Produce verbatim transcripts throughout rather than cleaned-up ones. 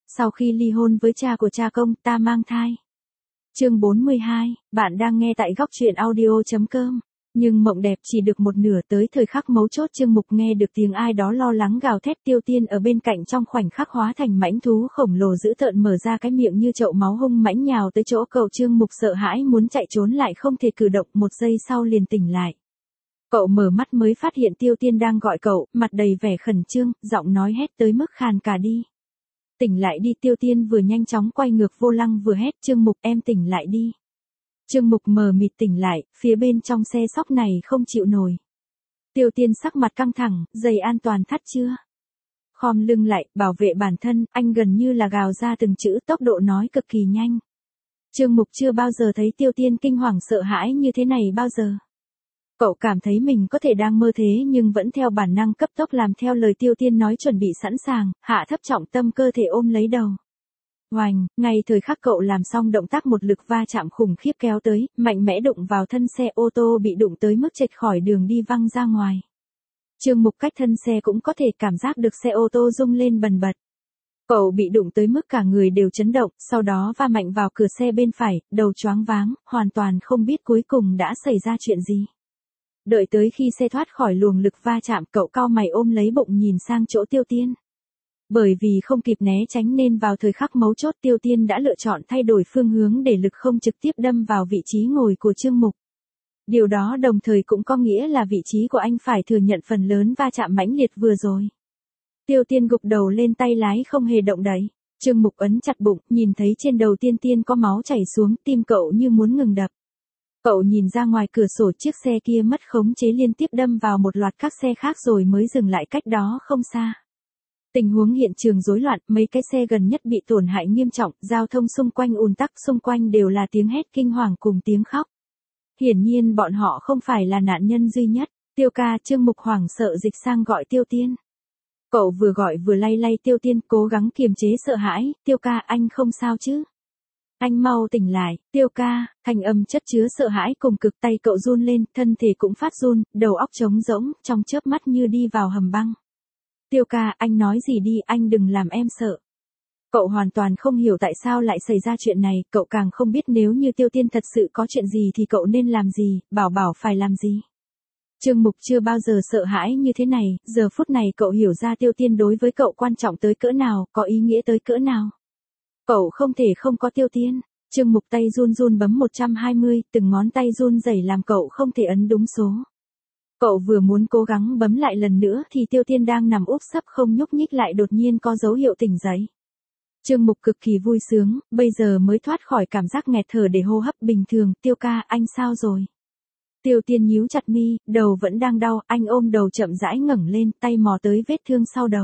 Sau khi ly hôn với cha của cha công, ta mang thai. Chương bốn mươi hai, bạn đang nghe tại góc truyện audio chấm com. Nhưng mộng đẹp chỉ được một nửa, tới thời khắc mấu chốt Trương Mục nghe được tiếng ai đó lo lắng gào thét. Tiêu Tiên ở bên cạnh trong khoảnh khắc hóa thành mãnh thú khổng lồ dữ tợn, mở ra cái miệng như chậu máu hung mãnh nhào tới chỗ cậu. Trương Mục sợ hãi muốn chạy trốn lại không thể cử động, một giây sau liền tỉnh lại. Cậu mở mắt mới phát hiện Tiêu Tiên đang gọi cậu, mặt đầy vẻ khẩn trương, giọng nói hét tới mức khàn cả đi. Tỉnh lại đi. Tiêu Tiên vừa nhanh chóng quay ngược vô lăng vừa hét, Trương Mục em tỉnh lại đi. Trương Mục mờ mịt tỉnh lại, phía bên trong xe sóc này không chịu nổi. Tiêu Tiên sắc mặt căng thẳng, giày an toàn thắt chưa? Khom lưng lại, bảo vệ bản thân, anh gần như là gào ra từng chữ, tốc độ nói cực kỳ nhanh. Trương Mục chưa bao giờ thấy Tiêu Tiên kinh hoàng sợ hãi như thế này bao giờ. Cậu cảm thấy mình có thể đang mơ thế nhưng vẫn theo bản năng cấp tốc làm theo lời Tiêu Tiên nói, chuẩn bị sẵn sàng, hạ thấp trọng tâm cơ thể ôm lấy đầu. Oành, ngay thời khắc cậu làm xong động tác, một lực va chạm khủng khiếp kéo tới, mạnh mẽ đụng vào thân xe. Ô tô bị đụng tới mức trệch khỏi đường đi văng ra ngoài. Trương Mục cách thân xe cũng có thể cảm giác được xe ô tô rung lên bần bật. Cậu bị đụng tới mức cả người đều chấn động, sau đó va mạnh vào cửa xe bên phải, đầu choáng váng, hoàn toàn không biết cuối cùng đã xảy ra chuyện gì. Đợi tới khi xe thoát khỏi luồng lực va chạm, cậu cau mày ôm lấy bụng nhìn sang chỗ Tiêu Tiên. Bởi vì không kịp né tránh nên vào thời khắc mấu chốt Tiêu Tiên đã lựa chọn thay đổi phương hướng để lực không trực tiếp đâm vào vị trí ngồi của Trương Mục. Điều đó đồng thời cũng có nghĩa là vị trí của anh phải thừa nhận phần lớn va chạm mãnh liệt vừa rồi. Tiêu Tiên gục đầu lên tay lái không hề động đậy. Trương Mục ấn chặt bụng, nhìn thấy trên đầu Tiên Tiên có máu chảy xuống, tim cậu như muốn ngừng đập. Cậu nhìn ra ngoài cửa sổ, chiếc xe kia mất khống chế liên tiếp đâm vào một loạt các xe khác rồi mới dừng lại cách đó không xa. Tình huống hiện trường rối loạn, mấy cái xe gần nhất bị tổn hại nghiêm trọng, giao thông xung quanh ùn tắc, xung quanh đều là tiếng hét kinh hoàng cùng tiếng khóc. Hiển nhiên bọn họ không phải là nạn nhân duy nhất. Tiêu ca. Trương Mục hoảng sợ dịch sang gọi Tiêu Tiên. Cậu vừa gọi vừa lay lay Tiêu Tiên, cố gắng kiềm chế sợ hãi. Tiêu ca, anh không sao chứ? Anh mau tỉnh lại. Tiêu ca. Thanh âm chất chứa sợ hãi cùng cực, tay cậu run lên, thân thể cũng phát run, đầu óc trống rỗng, trong chớp mắt như đi vào hầm băng. Tiêu ca, anh nói gì đi, anh đừng làm em sợ. Cậu hoàn toàn không hiểu tại sao lại xảy ra chuyện này, cậu càng không biết nếu như Tiêu Tiên thật sự có chuyện gì thì cậu nên làm gì, bảo bảo phải làm gì. Trương Mục chưa bao giờ sợ hãi như thế này, giờ phút này cậu hiểu ra Tiêu Tiên đối với cậu quan trọng tới cỡ nào, có ý nghĩa tới cỡ nào. Cậu không thể không có Tiêu Tiên. Trương Mục tay run run bấm một trăm hai mươi, từng ngón tay run rẩy làm cậu không thể ấn đúng số. Cậu vừa muốn cố gắng bấm lại lần nữa thì Tiêu Tiên đang nằm úp sấp không nhúc nhích lại đột nhiên có dấu hiệu tỉnh dậy. Trương Mục cực kỳ vui sướng, bây giờ mới thoát khỏi cảm giác nghẹt thở để hô hấp bình thường. Tiêu ca, anh sao rồi? Tiêu Tiên nhíu chặt mi, đầu vẫn đang đau, anh ôm đầu chậm rãi ngẩng lên, tay mò tới vết thương sau đầu.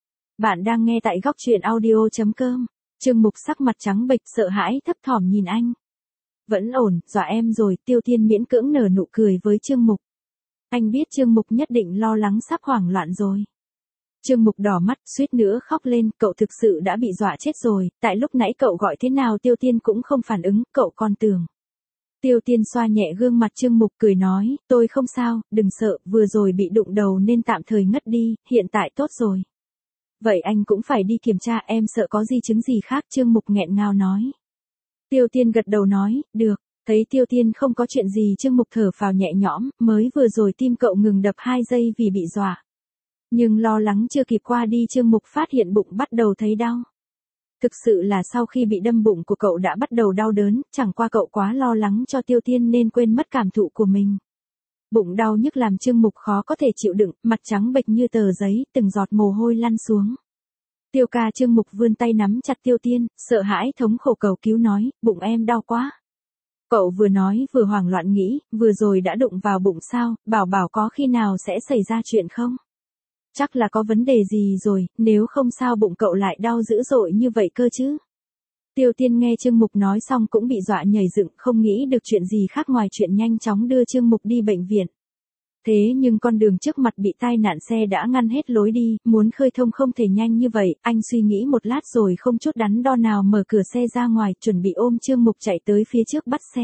Bạn đang nghe tại góc truyện audio chấm com. Trương Mục sắc mặt trắng bệch sợ hãi thấp thỏm nhìn anh. Vẫn ổn, dọa em rồi. Tiêu Tiên miễn cưỡng nở nụ cười với Trương Mục. Anh biết Trương Mục nhất định lo lắng sắp hoảng loạn rồi. Trương Mục đỏ mắt, suýt nữa khóc lên, cậu thực sự đã bị dọa chết rồi, tại lúc nãy cậu gọi thế nào Tiêu Tiên cũng không phản ứng, cậu còn tưởng. Tiêu Tiên xoa nhẹ gương mặt Trương Mục cười nói, tôi không sao, đừng sợ, vừa rồi bị đụng đầu nên tạm thời ngất đi, hiện tại tốt rồi. Vậy anh cũng phải đi kiểm tra, em sợ có di chứng gì khác, Trương Mục nghẹn ngào nói. Tiêu Tiên gật đầu nói, được. Thấy Tiêu Tiên không có chuyện gì, Trương Mục thở phào nhẹ nhõm, mới vừa rồi tim cậu ngừng đập hai giây vì bị dọa. Nhưng lo lắng chưa kịp qua đi, Trương Mục phát hiện bụng bắt đầu thấy đau. Thực sự là sau khi bị đâm bụng của cậu đã bắt đầu đau đớn, chẳng qua cậu quá lo lắng cho Tiêu Tiên nên quên mất cảm thụ của mình. Bụng đau nhức làm Trương Mục khó có thể chịu đựng, mặt trắng bệch như tờ giấy, từng giọt mồ hôi lăn xuống. Tiêu ca. Trương Mục vươn tay nắm chặt Tiêu Tiên, sợ hãi thống khổ cầu cứu nói, bụng em đau quá. Cậu vừa nói vừa hoảng loạn nghĩ, vừa rồi đã đụng vào bụng sao, bảo bảo có khi nào sẽ xảy ra chuyện không? Chắc là có vấn đề gì rồi, nếu không sao bụng cậu lại đau dữ dội như vậy cơ chứ? Tiêu Tiên nghe Trương Mục nói xong cũng bị dọa nhảy dựng, không nghĩ được chuyện gì khác ngoài chuyện nhanh chóng đưa Trương Mục đi bệnh viện. Thế nhưng con đường trước mặt bị tai nạn xe đã ngăn hết lối đi, muốn khơi thông không thể nhanh như vậy, anh suy nghĩ một lát rồi không chút đắn đo nào mở cửa xe ra ngoài, chuẩn bị ôm Trương Mục chạy tới phía trước bắt xe.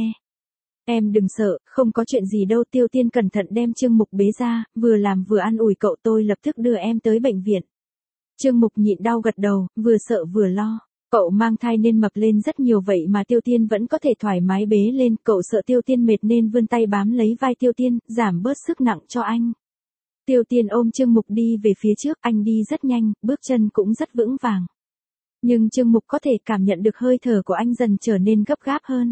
Em đừng sợ, không có chuyện gì đâu. Tiêu Tiên cẩn thận đem Trương Mục bế ra, vừa làm vừa an ủi cậu, tôi lập tức đưa em tới bệnh viện. Trương Mục nhịn đau gật đầu, vừa sợ vừa lo. Cậu mang thai nên mập lên rất nhiều vậy mà Tiêu Tiên vẫn có thể thoải mái bế lên, cậu sợ Tiêu Tiên mệt nên vươn tay bám lấy vai Tiêu Tiên, giảm bớt sức nặng cho anh. Tiêu Tiên ôm Trương Mục đi về phía trước, anh đi rất nhanh, bước chân cũng rất vững vàng. Nhưng Trương Mục có thể cảm nhận được hơi thở của anh dần trở nên gấp gáp hơn.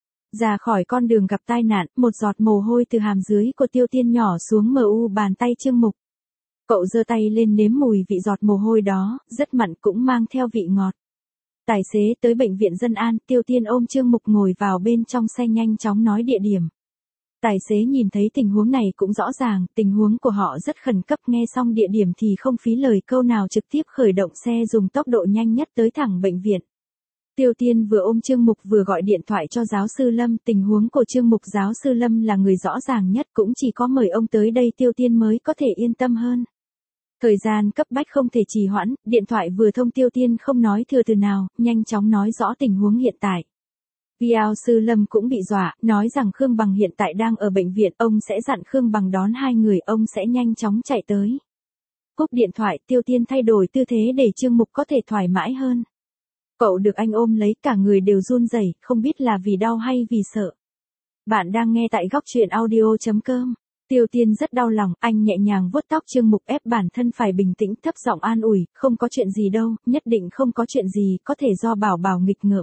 Ra khỏi con đường gặp tai nạn, một giọt mồ hôi từ hàm dưới của Tiêu Tiên nhỏ xuống mờ u bàn tay Trương Mục. Cậu giơ tay lên nếm mùi vị giọt mồ hôi đó, rất mặn cũng mang theo vị ngọt. Tài xế tới bệnh viện Dân An, Tiêu Tiên ôm Trương Mục ngồi vào bên trong xe nhanh chóng nói địa điểm. Tài xế nhìn thấy tình huống này cũng rõ ràng, tình huống của họ rất khẩn cấp, nghe xong địa điểm thì không phí lời câu nào trực tiếp khởi động xe dùng tốc độ nhanh nhất tới thẳng bệnh viện. Tiêu Tiên vừa ôm Trương Mục vừa gọi điện thoại cho giáo sư Lâm, tình huống của Trương Mục giáo sư Lâm là người rõ ràng nhất, cũng chỉ có mời ông tới đây Tiêu Tiên mới có thể yên tâm hơn. Thời gian cấp bách không thể trì hoãn, điện thoại vừa thông Tiêu Tiên không nói thừa từ nào, nhanh chóng nói rõ tình huống hiện tại. Giáo sư Lâm cũng bị dọa, nói rằng Khương Bằng hiện tại đang ở bệnh viện, ông sẽ dặn Khương Bằng đón hai người, ông sẽ nhanh chóng chạy tới. Cúp điện thoại, Tiêu Tiên thay đổi tư thế để Trương Mục có thể thoải mái hơn. Cậu được anh ôm lấy, cả người đều run rẩy, không biết là vì đau hay vì sợ. Bạn đang nghe tại góc truyện audio chấm com. Tiêu Tiên rất đau lòng, anh nhẹ nhàng vuốt tóc Trương Mục ép bản thân phải bình tĩnh, thấp giọng an ủi, không có chuyện gì đâu, nhất định không có chuyện gì, có thể do Bảo Bảo nghịch ngợm.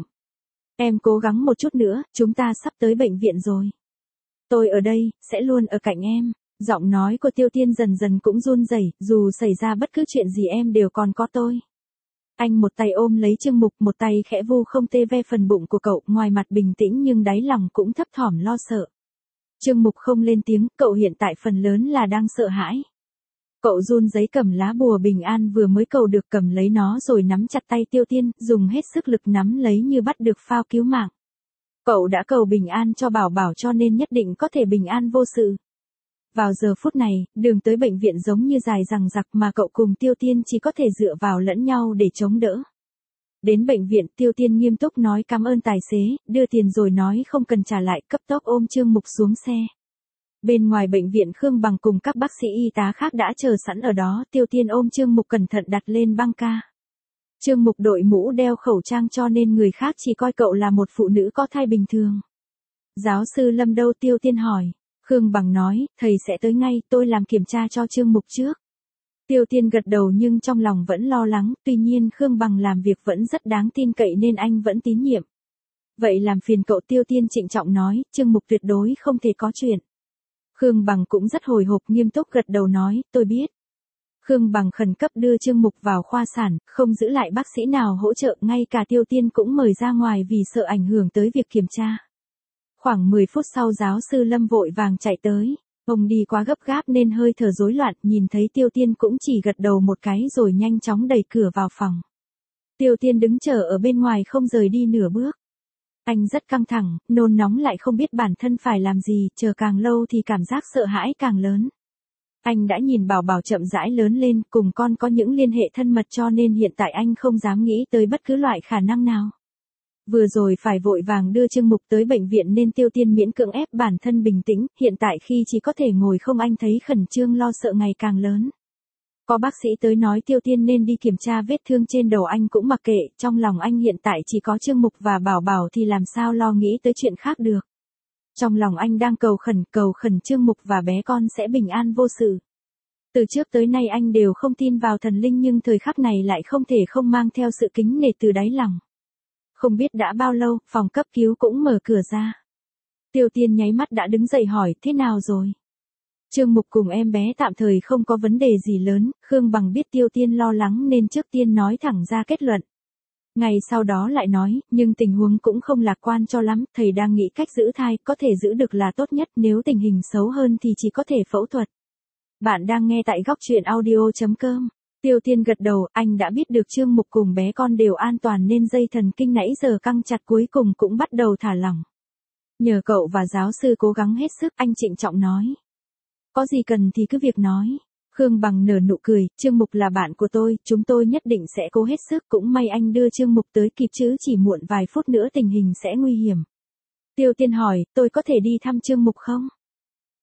Em cố gắng một chút nữa, chúng ta sắp tới bệnh viện rồi. Tôi ở đây, sẽ luôn ở cạnh em. Giọng nói của Tiêu Tiên dần dần cũng run rẩy, dù xảy ra bất cứ chuyện gì em đều còn có tôi. Anh một tay ôm lấy Trương Mục, một tay khẽ vu không tê ve phần bụng của cậu, ngoài mặt bình tĩnh nhưng đáy lòng cũng thấp thỏm lo sợ. Trương Mục không lên tiếng, cậu hiện tại phần lớn là đang sợ hãi. Cậu run giấy cầm lá bùa bình an vừa mới cầu được, cầm lấy nó rồi nắm chặt tay Tiêu Tiên, dùng hết sức lực nắm lấy như bắt được phao cứu mạng. Cậu đã cầu bình an cho Bảo Bảo cho nên nhất định có thể bình an vô sự. Vào giờ phút này, đường tới bệnh viện giống như dài dằng dặc mà cậu cùng Tiêu Tiên chỉ có thể dựa vào lẫn nhau để chống đỡ. Đến bệnh viện, Tiêu Tiên nghiêm túc nói cảm ơn tài xế, đưa tiền rồi nói không cần trả lại, cấp tốc ôm Trương Mục xuống xe. Bên ngoài bệnh viện Khương Bằng cùng các bác sĩ y tá khác đã chờ sẵn ở đó, Tiêu Tiên ôm Trương Mục cẩn thận đặt lên băng ca. Trương Mục đội mũ đeo khẩu trang cho nên người khác chỉ coi cậu là một phụ nữ có thai bình thường. Giáo sư Lâm đâu? Tiêu Tiên hỏi. Khương Bằng nói, thầy sẽ tới ngay, tôi làm kiểm tra cho Trương Mục trước. Tiêu Tiên gật đầu nhưng trong lòng vẫn lo lắng, tuy nhiên Khương Bằng làm việc vẫn rất đáng tin cậy nên anh vẫn tín nhiệm. Vậy làm phiền cậu. Tiêu Tiên trịnh trọng nói, Trương Mục tuyệt đối không thể có chuyện. Khương Bằng cũng rất hồi hộp, nghiêm túc gật đầu nói, tôi biết. Khương Bằng khẩn cấp đưa Trương Mục vào khoa sản, không giữ lại bác sĩ nào hỗ trợ, ngay cả Tiêu Tiên cũng mời ra ngoài vì sợ ảnh hưởng tới việc kiểm tra. Khoảng mười phút sau giáo sư Lâm vội vàng chạy tới. Ông đi quá gấp gáp nên hơi thở rối loạn, nhìn thấy Tiêu Tiên cũng chỉ gật đầu một cái rồi nhanh chóng đẩy cửa vào phòng. Tiêu Tiên đứng chờ ở bên ngoài không rời đi nửa bước. Anh rất căng thẳng, nôn nóng lại không biết bản thân phải làm gì, chờ càng lâu thì cảm giác sợ hãi càng lớn. Anh đã nhìn Bảo Bảo chậm rãi lớn lên, cùng con có những liên hệ thân mật cho nên hiện tại anh không dám nghĩ tới bất cứ loại khả năng nào. Vừa rồi phải vội vàng đưa Trương Mục tới bệnh viện nên Tiêu Tiên miễn cưỡng ép bản thân bình tĩnh, hiện tại khi chỉ có thể ngồi không anh thấy khẩn trương lo sợ ngày càng lớn. Có bác sĩ tới nói Tiêu Tiên nên đi kiểm tra vết thương trên đầu, anh cũng mặc kệ, trong lòng anh hiện tại chỉ có Trương Mục và Bảo Bảo thì làm sao lo nghĩ tới chuyện khác được. Trong lòng anh đang cầu khẩn, cầu khẩn Trương Mục và bé con sẽ bình an vô sự. Từ trước tới nay anh đều không tin vào thần linh nhưng thời khắc này lại không thể không mang theo sự kính nể từ đáy lòng. Không biết đã bao lâu, phòng cấp cứu cũng mở cửa ra. Tiêu Tiên nháy mắt đã đứng dậy hỏi, thế nào rồi? Trương Mục cùng em bé tạm thời không có vấn đề gì lớn, Khương Bằng biết Tiêu Tiên lo lắng nên trước tiên nói thẳng ra kết luận. Ngày sau đó lại nói, nhưng tình huống cũng không lạc quan cho lắm, thầy đang nghĩ cách giữ thai, có thể giữ được là tốt nhất, nếu tình hình xấu hơn thì chỉ có thể phẫu thuật. Bạn đang nghe tại góc truyện audio chấm com. Tiêu Tiên gật đầu, anh đã biết được Trương Mục cùng bé con đều an toàn nên dây thần kinh nãy giờ căng chặt cuối cùng cũng bắt đầu thả lỏng. Nhờ cậu và giáo sư cố gắng hết sức, anh trịnh trọng nói. Có gì cần thì cứ việc nói. Khương Bằng nở nụ cười, Trương Mục là bạn của tôi, chúng tôi nhất định sẽ cố hết sức, cũng may anh đưa Trương Mục tới kịp chứ chỉ muộn vài phút nữa tình hình sẽ nguy hiểm. Tiêu Tiên hỏi, tôi có thể đi thăm Trương Mục không?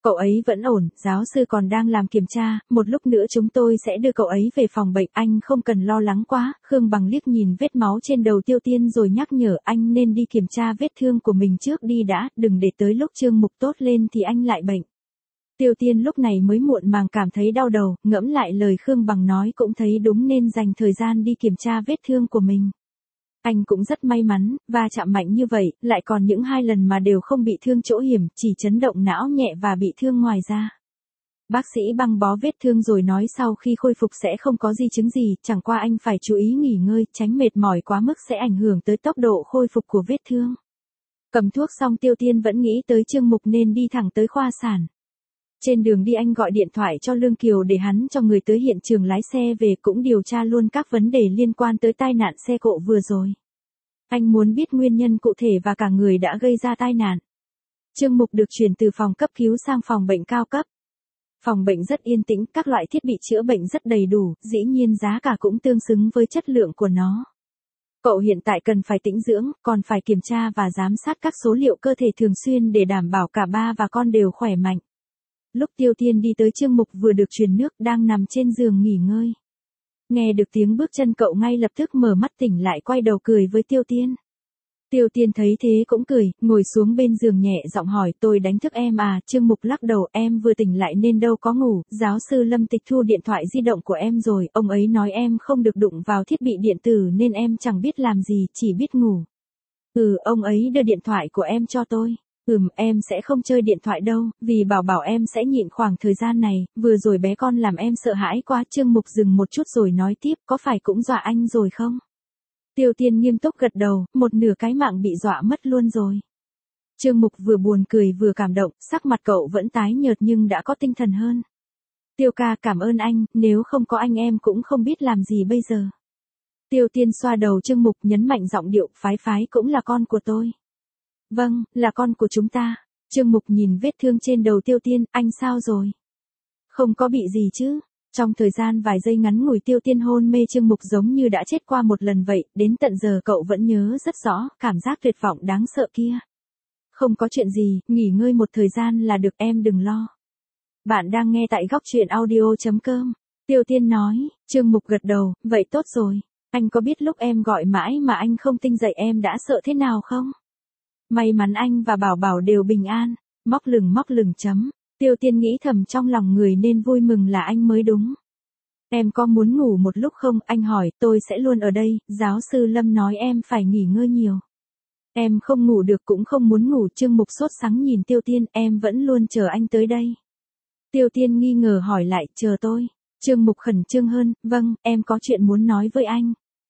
Cậu ấy vẫn ổn, giáo sư còn đang làm kiểm tra, một lúc nữa chúng tôi sẽ đưa cậu ấy về phòng bệnh, anh không cần lo lắng quá. Khương Bằng liếc nhìn vết máu trên đầu Tiêu Tiên rồi nhắc nhở anh nên đi kiểm tra vết thương của mình trước đi đã, đừng để tới lúc Trương Mục tốt lên thì anh lại bệnh. Tiêu Tiên lúc này mới muộn màng cảm thấy đau đầu, ngẫm lại lời Khương Bằng nói cũng thấy đúng nên dành thời gian đi kiểm tra vết thương của mình. Anh cũng rất may mắn, va chạm mạnh như vậy, lại còn những hai lần mà đều không bị thương chỗ hiểm, chỉ chấn động não nhẹ và bị thương ngoài da. Bác sĩ băng bó vết thương rồi nói sau khi khôi phục sẽ không có di chứng gì, chẳng qua anh phải chú ý nghỉ ngơi, tránh mệt mỏi quá mức sẽ ảnh hưởng tới tốc độ khôi phục của vết thương. Cầm thuốc xong Tiêu Tiên vẫn nghĩ tới Trương Mục nên đi thẳng tới khoa sản. Trên đường đi anh gọi điện thoại cho Lương Kiều để hắn cho người tới hiện trường lái xe về cũng điều tra luôn các vấn đề liên quan tới tai nạn xe cộ vừa rồi. Anh muốn biết nguyên nhân cụ thể và cả người đã gây ra tai nạn. Trương Mục được chuyển từ phòng cấp cứu sang phòng bệnh cao cấp. Phòng bệnh rất yên tĩnh, các loại thiết bị chữa bệnh rất đầy đủ, dĩ nhiên giá cả cũng tương xứng với chất lượng của nó. Cậu hiện tại cần phải tĩnh dưỡng, còn phải kiểm tra và giám sát các số liệu cơ thể thường xuyên để đảm bảo cả ba và con đều khỏe mạnh. Lúc Tiêu Tiên đi tới Trương Mục vừa được truyền nước đang nằm trên giường nghỉ ngơi. Nghe được tiếng bước chân cậu ngay lập tức mở mắt tỉnh lại quay đầu cười với Tiêu Tiên. Tiêu Tiên thấy thế cũng cười, ngồi xuống bên giường nhẹ giọng hỏi tôi đánh thức em à, Trương Mục lắc đầu em vừa tỉnh lại nên đâu có ngủ, giáo sư Lâm tịch thu điện thoại di động của em rồi, ông ấy nói em không được đụng vào thiết bị điện tử nên em chẳng biết làm gì, chỉ biết ngủ. Ừ, ông ấy đưa điện thoại của em cho tôi. Ừm, em sẽ không chơi điện thoại đâu, vì bảo bảo em sẽ nhịn khoảng thời gian này, vừa rồi bé con làm em sợ hãi quá. Trương Mục dừng một chút rồi nói tiếp, có phải cũng dọa anh rồi không? Tiêu Tiên nghiêm túc gật đầu, một nửa cái mạng bị dọa mất luôn rồi. Trương Mục vừa buồn cười vừa cảm động, sắc mặt cậu vẫn tái nhợt nhưng đã có tinh thần hơn. Tiêu ca cảm ơn anh, nếu không có anh em cũng không biết làm gì bây giờ. Tiêu Tiên xoa đầu Trương Mục nhấn mạnh giọng điệu, phái phái cũng là con của tôi. Vâng, là con của chúng ta. Trương Mục nhìn vết thương trên đầu Tiêu Tiên, anh sao rồi? Không có bị gì chứ? Trong thời gian vài giây ngắn ngủi Tiêu Tiên hôn mê Trương Mục giống như đã chết qua một lần vậy, đến tận giờ cậu vẫn nhớ rất rõ, cảm giác tuyệt vọng đáng sợ kia. Không có chuyện gì, nghỉ ngơi một thời gian là được em đừng lo. Bạn đang nghe tại góc truyện audio chấm com. Tiêu Tiên nói, Trương Mục gật đầu, vậy tốt rồi. Anh có biết lúc em gọi mãi mà anh không tinh dậy em đã sợ thế nào không? May mắn anh và Bảo Bảo đều bình an, móc lửng móc lửng chấm. Tiêu Tiên nghĩ thầm trong lòng người nên vui mừng là anh mới đúng. Em có muốn ngủ một lúc không? Anh hỏi, tôi sẽ luôn ở đây, giáo sư Lâm nói em phải nghỉ ngơi nhiều. Em không ngủ được cũng không muốn ngủ. Trương Mục sốt sắng nhìn Tiêu Tiên, em vẫn luôn chờ anh tới đây. Tiêu Tiên nghi ngờ hỏi lại, chờ tôi. Trương Mục khẩn trương hơn, vâng, em có chuyện muốn nói với anh.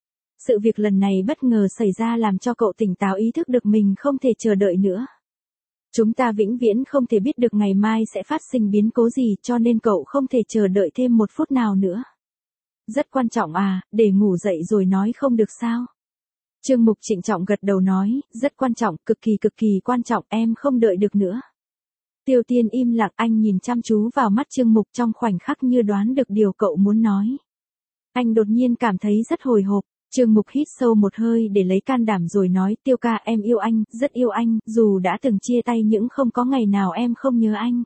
Sự việc lần này bất ngờ xảy ra làm cho cậu tỉnh táo ý thức được mình không thể chờ đợi nữa. Chúng ta vĩnh viễn không thể biết được ngày mai sẽ phát sinh biến cố gì cho nên cậu không thể chờ đợi thêm một phút nào nữa. Rất quan trọng à, để ngủ dậy rồi nói không được sao? Trương Mục trịnh trọng gật đầu nói, rất quan trọng, cực kỳ cực kỳ quan trọng, em không đợi được nữa. Tiêu Tiên im lặng, anh nhìn chăm chú vào mắt Trương Mục trong khoảnh khắc như đoán được điều cậu muốn nói. Anh đột nhiên cảm thấy rất hồi hộp. Trương Mục hít sâu một hơi để lấy can đảm rồi nói, Tiêu ca em yêu anh, rất yêu anh, dù đã từng chia tay nhưng không có ngày nào em không nhớ anh.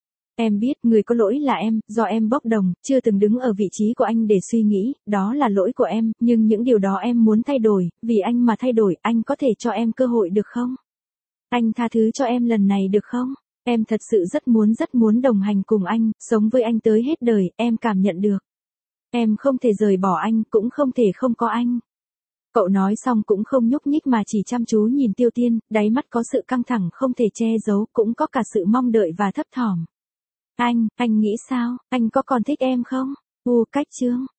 Em biết, người có lỗi là em, do em bốc đồng, chưa từng đứng ở vị trí của anh để suy nghĩ, đó là lỗi của em, nhưng những điều đó em muốn thay đổi, vì anh mà thay đổi, anh có thể cho em cơ hội được không? Anh tha thứ cho em lần này được không? Em thật sự rất muốn rất muốn đồng hành cùng anh, sống với anh tới hết đời, em cảm nhận được. Em không thể rời bỏ anh, cũng không thể không có anh. Cậu nói xong cũng không nhúc nhích mà chỉ chăm chú nhìn Tiêu Tiên, đáy mắt có sự căng thẳng không thể che giấu, cũng có cả sự mong đợi và thấp thỏm. Anh, anh nghĩ sao, anh có còn thích em không? U cách chương.